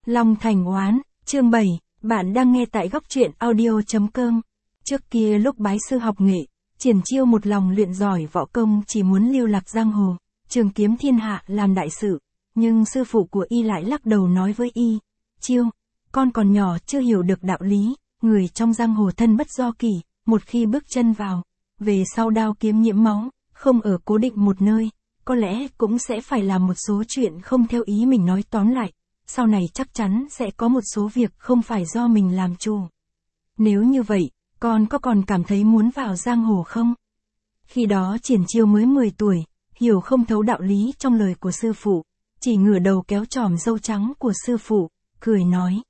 Long Thành Oán, chương 7, bạn đang nghe tại góc truyện audio.com. Trước kia lúc bái sư học nghệ, Triển Chiêu một lòng luyện giỏi võ công, chỉ muốn lưu lạc giang hồ, trường kiếm thiên hạ làm đại sự. Nhưng sư phụ của y lại lắc đầu nói với y, Chiêu, con còn nhỏ chưa hiểu được đạo lý, người trong giang hồ thân bất do kỷ, một khi bước chân vào, về sau đao kiếm nhiễm máu, không ở cố định một nơi, có lẽ cũng sẽ phải làm một số chuyện không theo ý mình. Nói tóm lại, sau này chắc chắn sẽ có một số việc không phải do mình làm chủ. Nếu như vậy, con có còn cảm thấy muốn vào giang hồ không? Khi đó Triển Chiêu mới 10 tuổi, hiểu không thấu đạo lý trong lời của sư phụ, chỉ ngửa đầu kéo chòm râu trắng của sư phụ, cười nói.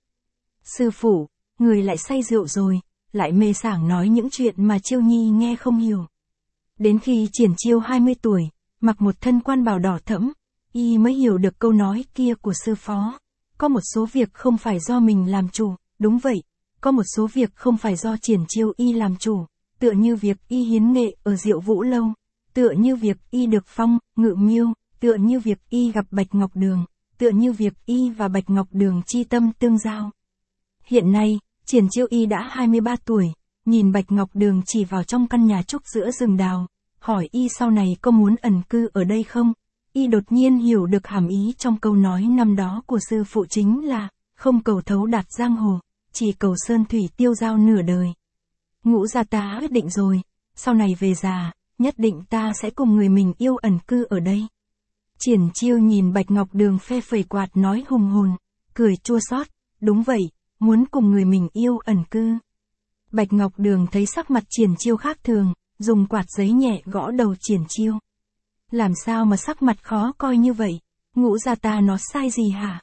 Sư phụ, người lại say rượu rồi, lại mê sảng nói những chuyện mà Chiêu Nhi nghe không hiểu. Đến khi Triển Chiêu 20 tuổi, mặc một thân quan bào đỏ thẫm, y mới hiểu được câu nói kia của sư phó. Có một số việc không phải do mình làm chủ, đúng vậy, có một số việc không phải do Triển Chiêu y làm chủ, tựa như việc y hiến nghệ ở Diệu Vũ Lâu, tựa như việc y được phong, Ngự Miêu, tựa như việc y gặp Bạch Ngọc Đường, tựa như việc y và Bạch Ngọc Đường chi tâm tương giao. Hiện nay, Triển Chiêu y đã 23 tuổi, nhìn Bạch Ngọc Đường chỉ vào trong căn nhà trúc giữa rừng đào, hỏi y sau này có muốn ẩn cư ở đây không? Y đột nhiên hiểu được hàm ý trong câu nói năm đó của sư phụ, chính là, không cầu thấu đạt giang hồ, chỉ cầu sơn thủy tiêu dao nửa đời. Ngũ gia ta quyết định rồi, sau này về già, nhất định ta sẽ cùng người mình yêu ẩn cư ở đây. Triển Chiêu nhìn Bạch Ngọc Đường phe phẩy quạt nói hùng hồn, cười chua xót, đúng vậy, muốn cùng người mình yêu ẩn cư. Bạch Ngọc Đường thấy sắc mặt Triển Chiêu khác thường, dùng quạt giấy nhẹ gõ đầu Triển Chiêu. Làm sao mà sắc mặt khó coi như vậy? Ngũ gia ta nó sai gì hả?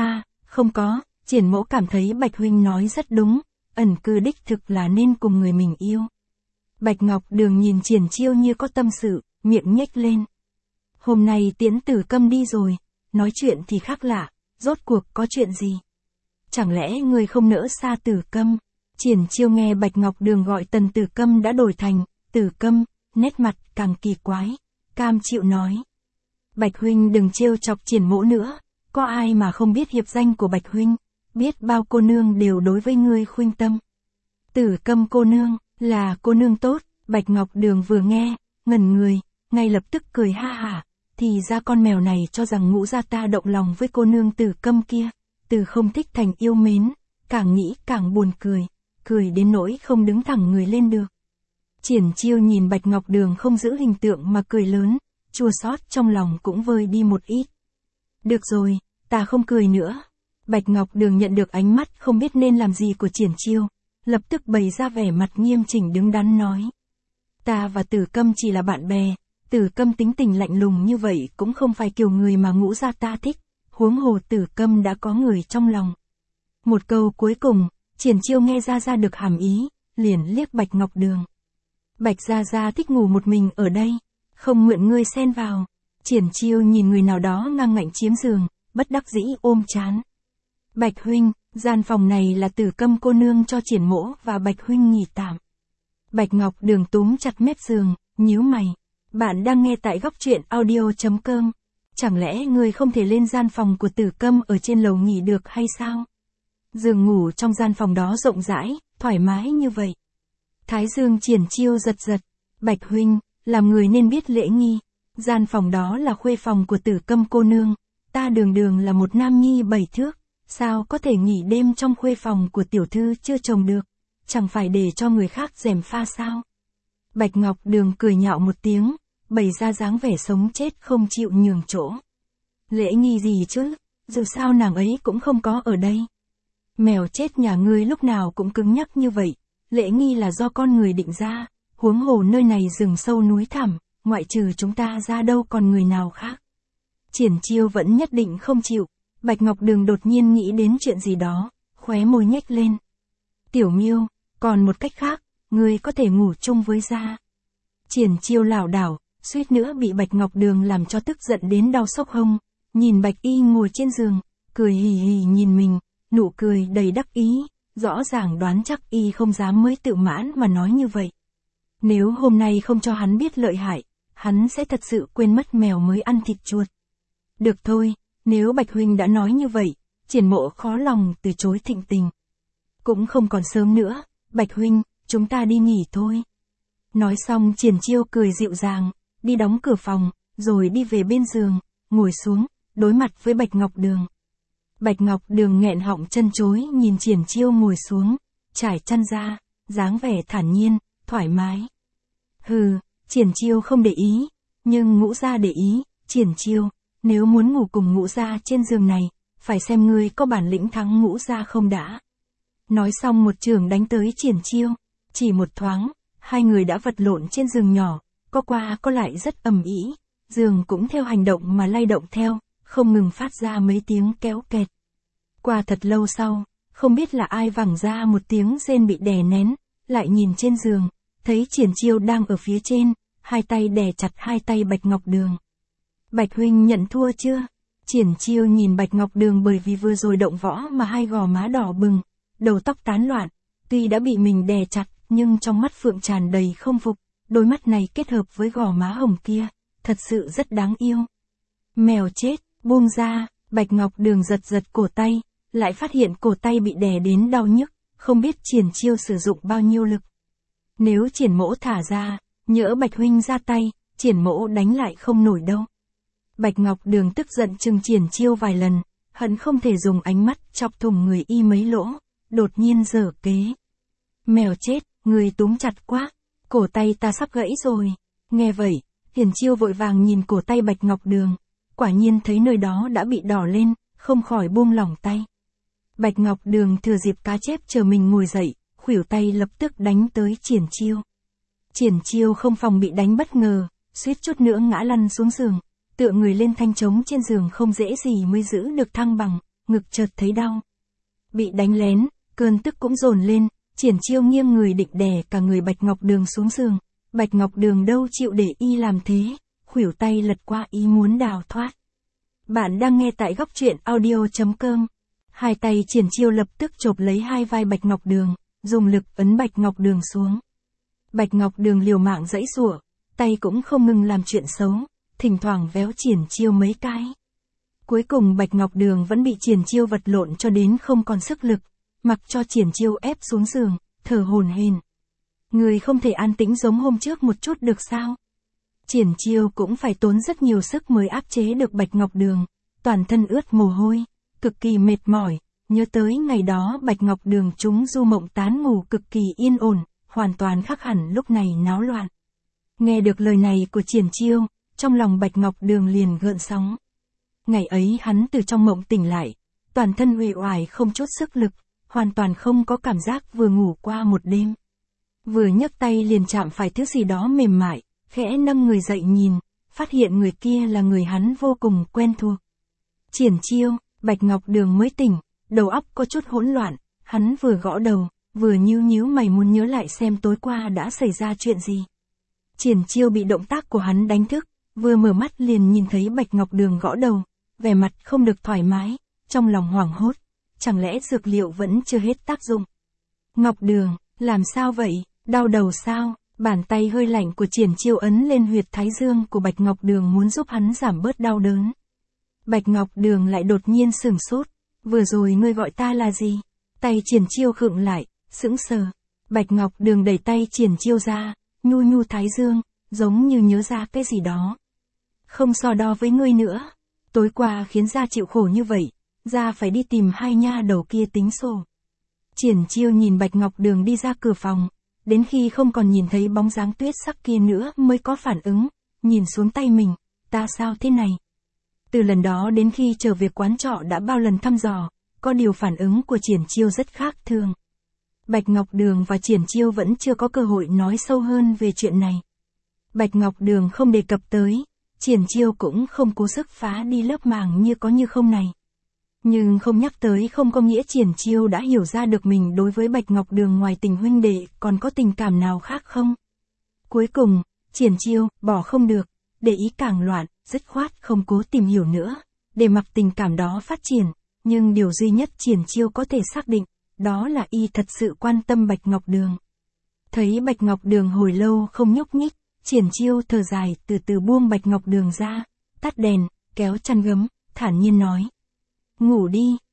Không có, Triển mẫu cảm thấy Bạch huynh nói rất đúng, ẩn cư đích thực là nên cùng người mình yêu. Bạch Ngọc Đường nhìn Triển Chiêu như có tâm sự, miệng nhếch lên. Hôm nay Tiễn Tử Câm đi rồi, nói chuyện thì khác lạ, rốt cuộc có chuyện gì? Chẳng lẽ người không nỡ xa Tử Câm? Triển Chiêu nghe Bạch Ngọc Đường gọi Tần Tử Câm đã đổi thành Tử Câm, nét mặt càng kỳ quái, cam chịu nói. Bạch huynh đừng trêu chọc Triển mỗ nữa, có ai mà không biết hiệp danh của Bạch huynh, biết bao cô nương đều đối với ngươi khuynh tâm. Tử Câm cô nương, là cô nương tốt. Bạch Ngọc Đường vừa nghe, ngẩn người, ngay lập tức cười ha hả, thì ra con mèo này cho rằng ngũ gia ta động lòng với cô nương Tử Câm kia, từ không thích thành yêu mến, càng nghĩ càng buồn cười, cười đến nỗi không đứng thẳng người lên được. Triển Chiêu nhìn Bạch Ngọc Đường không giữ hình tượng mà cười lớn, chua xót trong lòng cũng vơi đi một ít. Được rồi, ta không cười nữa. Bạch Ngọc Đường nhận được ánh mắt không biết nên làm gì của Triển Chiêu, lập tức bày ra vẻ mặt nghiêm chỉnh đứng đắn nói. Ta và Tử Câm chỉ là bạn bè, Tử Câm tính tình lạnh lùng như vậy cũng không phải kiểu người mà ngũ gia ta thích, huống hồ Tử Câm đã có người trong lòng. Một câu cuối cùng, Triển Chiêu nghe ra được hàm ý, liền liếc Bạch Ngọc Đường. Bạch gia gia thích ngủ một mình ở đây, không mượn ngươi xen vào. Triển Chiêu nhìn người nào đó ngang ngạnh chiếm giường, bất đắc dĩ ôm trán. Bạch huynh, gian phòng này là Tử Câm cô nương cho Triển mỗ và Bạch huynh nghỉ tạm. Bạch Ngọc Đường túm chặt mép giường, nhíu mày. Bạn đang nghe tại góc truyện audio.com. Chẳng lẽ ngươi không thể lên gian phòng của Tử Câm ở trên lầu nghỉ được hay sao? Giường ngủ trong gian phòng đó rộng rãi, thoải mái như vậy. Thái dương Triển Chiêu giật giật. Bạch huynh, làm người nên biết lễ nghi. Gian phòng đó là khuê phòng của Tử Câm cô nương. Ta đường đường là một nam nhi 7 thước. Sao có thể nghỉ đêm trong khuê phòng của tiểu thư chưa chồng được? Chẳng phải để cho người khác gièm pha sao? Bạch Ngọc Đường cười nhạo một tiếng, bày ra dáng vẻ sống chết không chịu nhường chỗ. Lễ nghi gì chứ? Dù sao nàng ấy cũng không có ở đây. Mèo chết nhà ngươi lúc nào cũng cứng nhắc như vậy. Lễ nghi là do con người định ra, huống hồ nơi này rừng sâu núi thẳm, ngoại trừ chúng ta ra đâu còn người nào khác. Triển Chiêu vẫn nhất định không chịu. Bạch Ngọc Đường đột nhiên nghĩ đến chuyện gì đó, khóe môi nhếch lên. Tiểu Miêu, còn một cách khác, ngươi có thể ngủ chung với gia. Triển Chiêu lảo đảo, suýt nữa bị Bạch Ngọc Đường làm cho tức giận đến đau sốc hông, nhìn Bạch y ngồi trên giường, cười hì hì nhìn mình, nụ cười đầy đắc ý, rõ ràng đoán chắc y không dám mới tự mãn mà nói như vậy. Nếu hôm nay không cho hắn biết lợi hại, hắn sẽ thật sự quên mất mèo mới ăn thịt chuột. Được thôi, nếu Bạch huynh đã nói như vậy, Triển Mộ khó lòng từ chối thịnh tình. Cũng không còn sớm nữa, Bạch huynh, chúng ta đi nghỉ thôi. Nói xong Triển Chiêu cười dịu dàng, đi đóng cửa phòng, rồi đi về bên giường, ngồi xuống, đối mặt với Bạch Ngọc Đường. Bạch Ngọc Đường nghẹn họng chân chối nhìn Triển Chiêu ngồi xuống, trải chăn ra, dáng vẻ thản nhiên, thoải mái. Hừ, Triển Chiêu không để ý, nhưng Ngũ gia để ý. Triển Chiêu, nếu muốn ngủ cùng Ngũ gia trên giường này, phải xem ngươi có bản lĩnh thắng Ngũ gia không đã. Nói xong một chưởng đánh tới Triển Chiêu, chỉ một thoáng, hai người đã vật lộn trên giường nhỏ, có qua có lại rất ầm ĩ, giường cũng theo hành động mà lay động theo, không ngừng phát ra mấy tiếng kéo kẹt. Qua thật lâu sau, không biết là ai vẳng ra một tiếng rên bị đè nén, lại nhìn trên giường, thấy Triển Chiêu đang ở phía trên, hai tay đè chặt hai tay Bạch Ngọc Đường. Bạch huynh nhận thua chưa? Triển Chiêu nhìn Bạch Ngọc Đường bởi vì vừa rồi động võ mà hai gò má đỏ bừng, đầu tóc tán loạn, tuy đã bị mình đè chặt, nhưng trong mắt phượng tràn đầy không phục, đôi mắt này kết hợp với gò má hồng kia, thật sự rất đáng yêu. Mèo chết, buông ra, Bạch Ngọc Đường giật giật cổ tay, lại phát hiện cổ tay bị đè đến đau nhức, không biết Triển Chiêu sử dụng bao nhiêu lực. Nếu Triển Mỗ thả ra, nhỡ Bạch huynh ra tay, Triển Mỗ đánh lại không nổi đâu. Bạch Ngọc Đường tức giận chừng Triển Chiêu vài lần, hận không thể dùng ánh mắt chọc thủng người y mấy lỗ, đột nhiên giở kế. Mèo chết, người túm chặt quá, cổ tay ta sắp gãy rồi. Nghe vậy, Triển Chiêu vội vàng nhìn cổ tay Bạch Ngọc Đường, quả nhiên thấy nơi đó đã bị đỏ lên, không khỏi buông lỏng tay. Bạch Ngọc Đường thừa dịp cá chép chờ mình ngồi dậy, khuỷu tay lập tức đánh tới Triển Chiêu. Triển Chiêu không phòng bị đánh bất ngờ, suýt chút nữa ngã lăn xuống giường, tựa người lên thanh trống trên giường không dễ gì mới giữ được thăng bằng, ngực chợt thấy đau. Bị đánh lén, cơn tức cũng dồn lên, Triển Chiêu nghiêng người định đè cả người Bạch Ngọc Đường xuống giường. Bạch Ngọc Đường đâu chịu để y làm thế, khuỷu tay lật qua ý muốn đào thoát. Bạn đang nghe tại góc truyện audio.com. Hai tay Triển Chiêu lập tức chộp lấy hai vai Bạch Ngọc Đường, dùng lực ấn Bạch Ngọc Đường xuống. Bạch Ngọc Đường liều mạng giãy giụa, tay cũng không ngừng làm chuyện xấu, thỉnh thoảng véo Triển Chiêu mấy cái. Cuối cùng Bạch Ngọc Đường vẫn bị Triển Chiêu vật lộn cho đến không còn sức lực, mặc cho Triển Chiêu ép xuống giường, thở hổn hển. Người không thể an tĩnh giống hôm trước một chút được sao? Triển Chiêu cũng phải tốn rất nhiều sức mới áp chế được Bạch Ngọc Đường, toàn thân ướt mồ hôi, cực kỳ mệt mỏi, nhớ tới ngày đó Bạch Ngọc Đường chúng du mộng tán ngủ cực kỳ yên ổn, hoàn toàn khác hẳn lúc này náo loạn. Nghe được lời này của Triển Chiêu, trong lòng Bạch Ngọc Đường liền gợn sóng. Ngày ấy hắn từ trong mộng tỉnh lại, toàn thân uể oải không chút sức lực, hoàn toàn không có cảm giác vừa ngủ qua một đêm. Vừa nhấc tay liền chạm phải thứ gì đó mềm mại, khẽ nâng người dậy nhìn, phát hiện người kia là người hắn vô cùng quen thuộc. Triển Chiêu, Bạch Ngọc Đường mới tỉnh, đầu óc có chút hỗn loạn, hắn vừa gõ đầu, vừa nhíu mày muốn nhớ lại xem tối qua đã xảy ra chuyện gì. Triển Chiêu bị động tác của hắn đánh thức, vừa mở mắt liền nhìn thấy Bạch Ngọc Đường gõ đầu, vẻ mặt không được thoải mái, trong lòng hoảng hốt, chẳng lẽ dược liệu vẫn chưa hết tác dụng. Ngọc Đường, làm sao vậy, đau đầu sao? Bàn tay hơi lạnh của Triển Chiêu ấn lên huyệt thái dương của Bạch Ngọc Đường muốn giúp hắn giảm bớt đau đớn. Bạch Ngọc Đường lại đột nhiên sửng sốt, vừa rồi ngươi gọi ta là gì? Tay Triển Chiêu khựng lại, sững sờ. Bạch Ngọc Đường đẩy tay Triển Chiêu ra, nhu thái dương, giống như nhớ ra cái gì đó. Không so đo với ngươi nữa, tối qua khiến gia chịu khổ như vậy, gia phải đi tìm hai nha đầu kia tính sổ. Triển Chiêu nhìn Bạch Ngọc Đường đi ra cửa phòng, đến khi không còn nhìn thấy bóng dáng tuyết sắc kia nữa mới có phản ứng, nhìn xuống tay mình, ta sao thế này? Từ lần đó đến khi trở về quán trọ đã bao lần thăm dò, có điều phản ứng của Triển Chiêu rất khác thường. Bạch Ngọc Đường và Triển Chiêu vẫn chưa có cơ hội nói sâu hơn về chuyện này. Bạch Ngọc Đường không đề cập tới, Triển Chiêu cũng không cố sức phá đi lớp màng như có như không này. Nhưng không nhắc tới không có nghĩa Triển Chiêu đã hiểu ra được mình đối với Bạch Ngọc Đường ngoài tình huynh đệ còn có tình cảm nào khác không. Cuối cùng, Triển Chiêu bỏ không được, để ý càng loạn, dứt khoát không cố tìm hiểu nữa, để mặc tình cảm đó phát triển, nhưng điều duy nhất Triển Chiêu có thể xác định, đó là y thật sự quan tâm Bạch Ngọc Đường. Thấy Bạch Ngọc Đường hồi lâu không nhúc nhích, Triển Chiêu thở dài từ từ buông Bạch Ngọc Đường ra, tắt đèn, kéo chăn gấm, thản nhiên nói. Ngủ đi,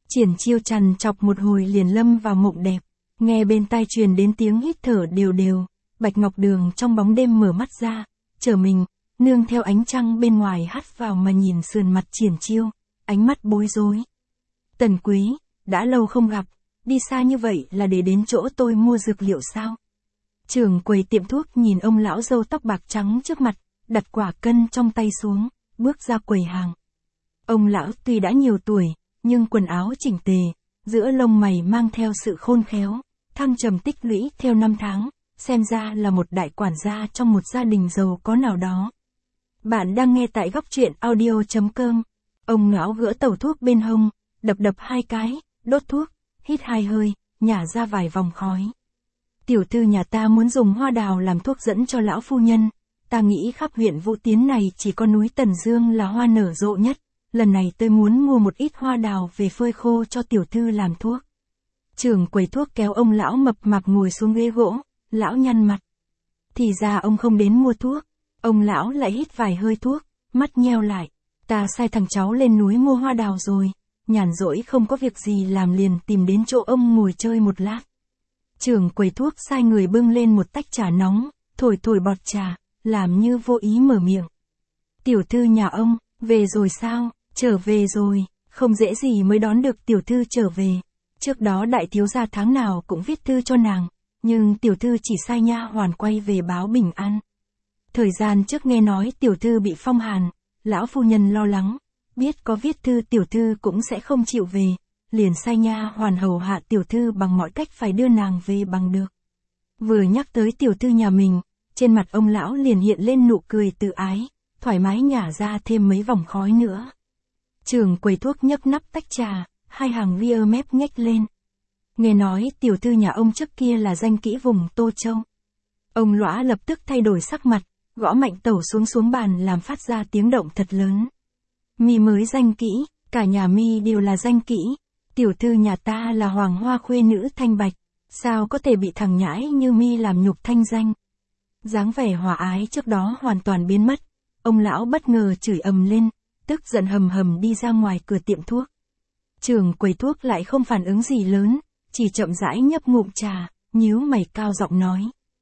Triển Chiêu trằn trọc một hồi liền lâm vào mộng đẹp, nghe bên tai truyền đến tiếng hít thở đều đều, Bạch Ngọc Đường trong bóng đêm mở mắt ra, trở mình, nương theo ánh trăng bên ngoài hắt vào mà nhìn sườn mặt Triển Chiêu, ánh mắt bối rối. Tần Quý, đã lâu không gặp, đi xa như vậy là để đến chỗ tôi mua dược liệu sao? Trưởng quầy tiệm thuốc nhìn ông lão râu tóc bạc trắng trước mặt, đặt quả cân trong tay xuống, bước ra quầy hàng. Ông lão tuy đã nhiều tuổi, nhưng quần áo chỉnh tề, giữa lông mày mang theo sự khôn khéo, thăng trầm tích lũy theo năm tháng, xem ra là một đại quản gia trong một gia đình giàu có nào đó. Bạn đang nghe tại góc truyện audio.com. Ông lão gỡ tẩu thuốc bên hông, đập đập 2 cái, đốt thuốc, hít 2 hơi, nhả ra vài vòng khói. Tiểu thư nhà ta muốn dùng hoa đào làm thuốc dẫn cho lão phu nhân, ta nghĩ khắp huyện Vũ Tiến này chỉ có núi Tần Dương là hoa nở rộ nhất, lần này tôi muốn mua một ít hoa đào về phơi khô cho tiểu thư làm thuốc. Trưởng quầy thuốc kéo ông lão mập mạp ngồi xuống ghế gỗ, lão nhăn mặt. Thì ra ông không đến mua thuốc, ông lão lại hít vài hơi thuốc, mắt nheo lại. Ta sai thằng cháu lên núi mua hoa đào rồi, nhàn rỗi không có việc gì làm liền tìm đến chỗ ông ngồi chơi một lát. Trưởng quầy thuốc sai người bưng lên một tách trà nóng, thổi thổi bọt trà, làm như vô ý mở miệng. Tiểu thư nhà ông, về rồi sao? Trở về rồi, không dễ gì mới đón được tiểu thư trở về. Trước đó đại thiếu gia tháng nào cũng viết thư cho nàng, nhưng tiểu thư chỉ sai nha hoàn quay về báo bình an. Thời gian trước nghe nói tiểu thư bị phong hàn, lão phu nhân lo lắng, biết có viết thư tiểu thư cũng sẽ không chịu về, liền sai nha hoàn hầu hạ tiểu thư bằng mọi cách phải đưa nàng về bằng được. Vừa nhắc tới tiểu thư nhà mình, trên mặt ông lão liền hiện lên nụ cười tự ái, thoải mái nhả ra thêm mấy vòng khói nữa. Trưởng quầy thuốc nhấc nắp tách trà, 2 hàng ria mép nhếch lên. Nghe nói tiểu thư nhà ông trước kia là danh kỹ vùng Tô Châu. Ông lõa lập tức thay đổi sắc mặt, gõ mạnh tẩu xuống bàn làm phát ra tiếng động thật lớn. Mi mới danh kỹ, cả nhà mi đều là danh kỹ. Tiểu thư nhà ta là hoàng hoa khuê nữ thanh bạch, sao có thể bị thằng nhãi như mi làm nhục thanh danh. Dáng vẻ hòa ái trước đó hoàn toàn biến mất, ông lão bất ngờ chửi ầm lên, tức giận hầm hầm đi ra ngoài cửa tiệm thuốc. Trưởng quầy thuốc lại không phản ứng gì lớn, chỉ chậm rãi nhấp ngụm trà, nhíu mày cao giọng nói.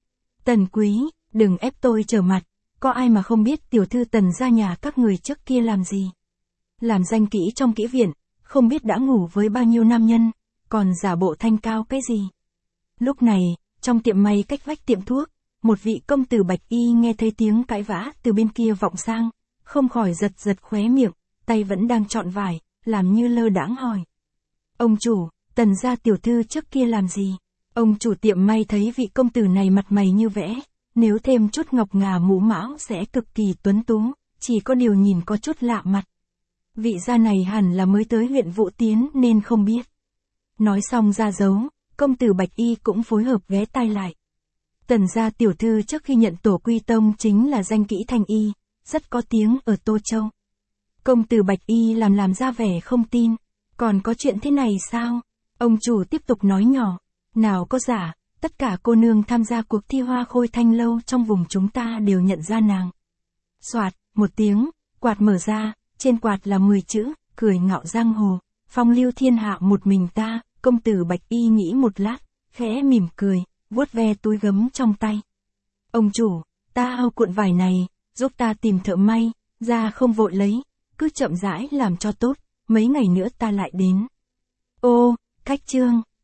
Tần Quý, đừng ép tôi trở mặt, có ai mà không biết tiểu thư Tần gia nhà các người trước kia làm gì. Làm danh kỹ trong kỹ viện, không biết đã ngủ với bao nhiêu nam nhân, còn giả bộ thanh cao cái gì. Lúc này, trong tiệm may cách vách tiệm thuốc, một vị công tử bạch y nghe thấy tiếng cãi vã từ bên kia vọng sang, không khỏi giật giật khóe miệng, tay vẫn đang trọn vải, làm như lơ đãng hỏi. Ông chủ, Tần gia tiểu thư trước kia làm gì? Ông chủ tiệm may thấy vị công tử này mặt mày như vẽ, nếu thêm chút ngọc ngà mũ mão sẽ cực kỳ tuấn tú, chỉ có điều nhìn có chút lạ mặt. Vị gia này hẳn là mới tới huyện Vũ Tiến nên không biết. Nói xong ra dấu, công tử bạch y cũng phối hợp ghé tai lại. Tần gia tiểu thư trước khi nhận tổ quy tông chính là danh kỹ thanh y, rất có tiếng ở Tô Châu. Công tử bạch y làm ra vẻ không tin, còn có chuyện thế này sao? Ông chủ tiếp tục nói nhỏ, nào có giả, tất cả cô nương tham gia cuộc thi hoa khôi thanh lâu trong vùng chúng ta đều nhận ra nàng. Soạt, một tiếng, quạt mở ra, trên quạt là 10 chữ, cười ngạo giang hồ, phong lưu thiên hạ một mình ta. Công tử bạch y nghĩ một lát, khẽ mỉm cười, vuốt ve túi gấm trong tay. Ông chủ, ta ao cuộn vải này, giúp ta tìm thợ may, ra không vội lấy, cứ chậm rãi làm cho tốt, mấy ngày nữa ta lại đến. Ô, khách trương,